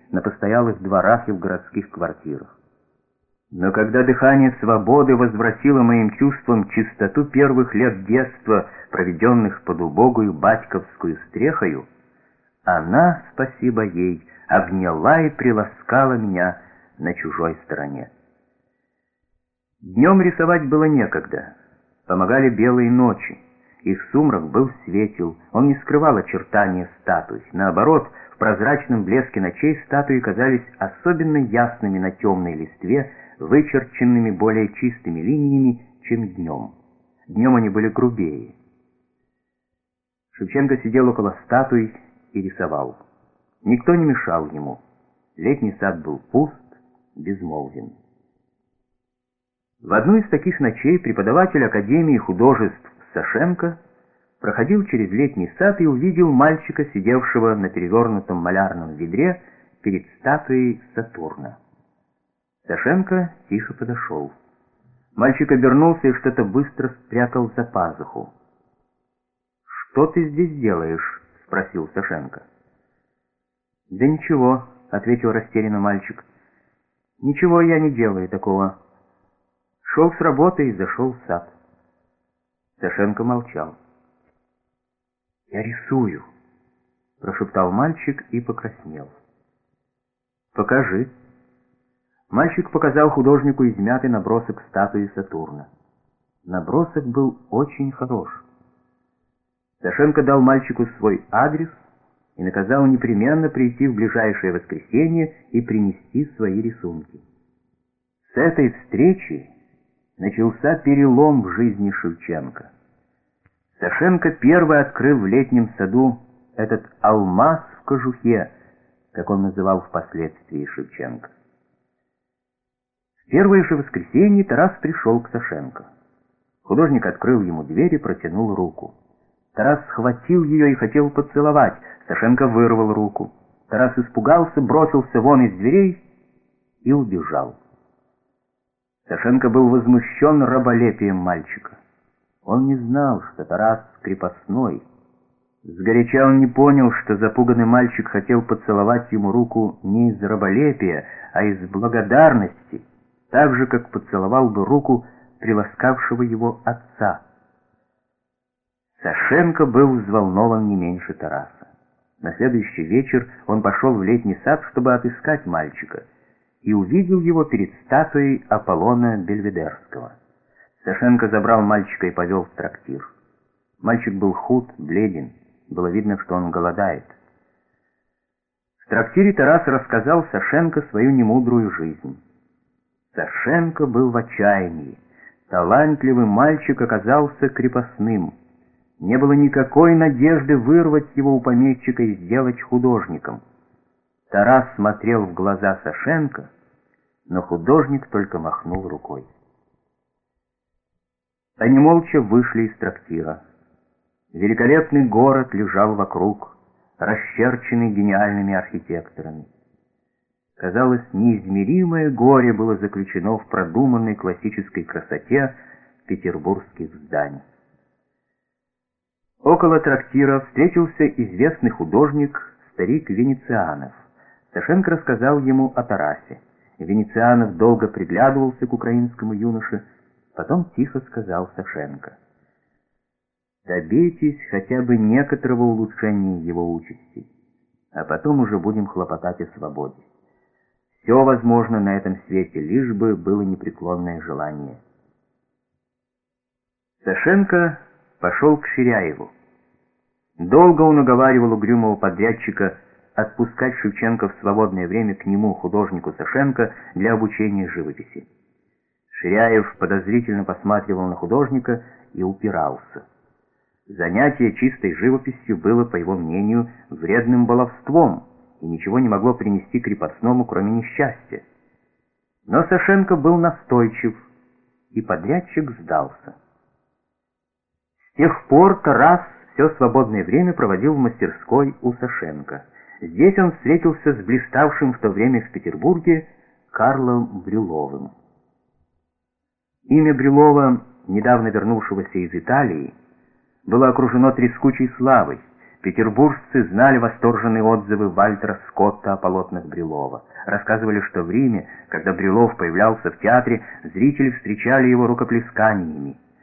на постоялых дворах и в городских квартирах. Но когда дыхание свободы возвратило моим чувствам чистоту первых лет детства, проведенных под убогую батьковскую стрехою, она, спасибо ей, обняла и приласкала меня на чужой стороне. Днем рисовать было некогда, помогали белые ночи. Их сумрак был светел, он не скрывал очертания статуй. Наоборот, в прозрачном блеске ночей статуи казались особенно ясными на темной листве, вычерченными более чистыми линиями, чем днем. Днем они были грубее. Шевченко сидел около статуи и рисовал. Никто не мешал ему. Летний сад был пуст, безмолвен. В одну из таких ночей преподаватель Академии художеств Сашенко проходил через летний сад и увидел мальчика, сидевшего на перевернутом малярном ведре перед статуей Сатурна. Сашенко тихо подошел. Мальчик обернулся и что-то быстро спрятал за пазуху. «Что ты здесь делаешь?» — спросил Сашенко. «Да ничего», — ответил растерянно мальчик. «Ничего я не делаю такого. Шел с работы и зашел в сад». Сашенко молчал. «Я рисую», — прошептал мальчик и покраснел. «Покажи». Мальчик показал художнику измятый набросок статуи Сатурна. Набросок был очень хорош. Сашенко дал мальчику свой адрес и наказал непременно прийти в ближайшее воскресенье и принести свои рисунки. С этой встречи начался перелом в жизни Шевченко. Сашенко первый открыл в летнем саду этот алмаз в кожухе, как он называл впоследствии Шевченко. В первое же воскресенье Тарас пришел к Сашенко. Художник открыл ему дверь и протянул руку. Тарас схватил ее и хотел поцеловать. Сашенко вырвал руку. Тарас испугался, бросился вон из дверей и убежал. Сашенко был возмущен раболепием мальчика. Он не знал, что Тарас крепостной. Сгоряча он не понял, что запуганный мальчик хотел поцеловать ему руку не из раболепия, а из благодарности, так же, как поцеловал бы руку приласкавшего его отца. Сашенко был взволнован не меньше Тараса. На следующий вечер он пошел в летний сад, чтобы отыскать мальчика, и увидел его перед статуей Аполлона Бельведерского. Сашенко забрал мальчика и повел в трактир. Мальчик был худ, бледен, было видно, что он голодает. В трактире Тарас рассказал Сашенко свою немудрую жизнь. Сашенко был в отчаянии. Талантливый мальчик оказался крепостным. Не было никакой надежды вырвать его у помещика и сделать художником. Тарас смотрел в глаза Сашенко, но художник только махнул рукой. Они молча вышли из трактира. Великолепный город лежал вокруг, расчерченный гениальными архитекторами. Казалось, неизмеримое горе было заключено в продуманной классической красоте петербургских зданий. Около трактира встретился известный художник, старик Венецианов. Сашенко рассказал ему о Тарасе. Венецианов долго приглядывался к украинскому юноше, потом тихо сказал Сашенко: «Добейтесь хотя бы некоторого улучшения его участи, а потом уже будем хлопотать о свободе. Все возможно на этом свете, лишь бы было непреклонное желание». Сашенко пошел к Ширяеву. Долго он уговаривал угрюмого подрядчика отпускать Шевченко в свободное время к нему, художнику Сашенко, для обучения живописи. Ширяев подозрительно посматривал на художника и упирался. Занятие чистой живописью было, по его мнению, вредным баловством и ничего не могло принести крепостному, кроме несчастья. Но Сашенко был настойчив, и подрядчик сдался. С тех пор Тарас все свободное время проводил в мастерской у Сашенко. Здесь он встретился с блиставшим в то время в Петербурге Карлом Брюловым. Имя Брюлова, недавно вернувшегося из Италии, было окружено трескучей славой. Петербуржцы знали восторженные отзывы Вальтера Скотта о полотнах Брюлова. Рассказывали, что в Риме, когда Брюлов появлялся в театре, зрители встречали его рукоплесканиями.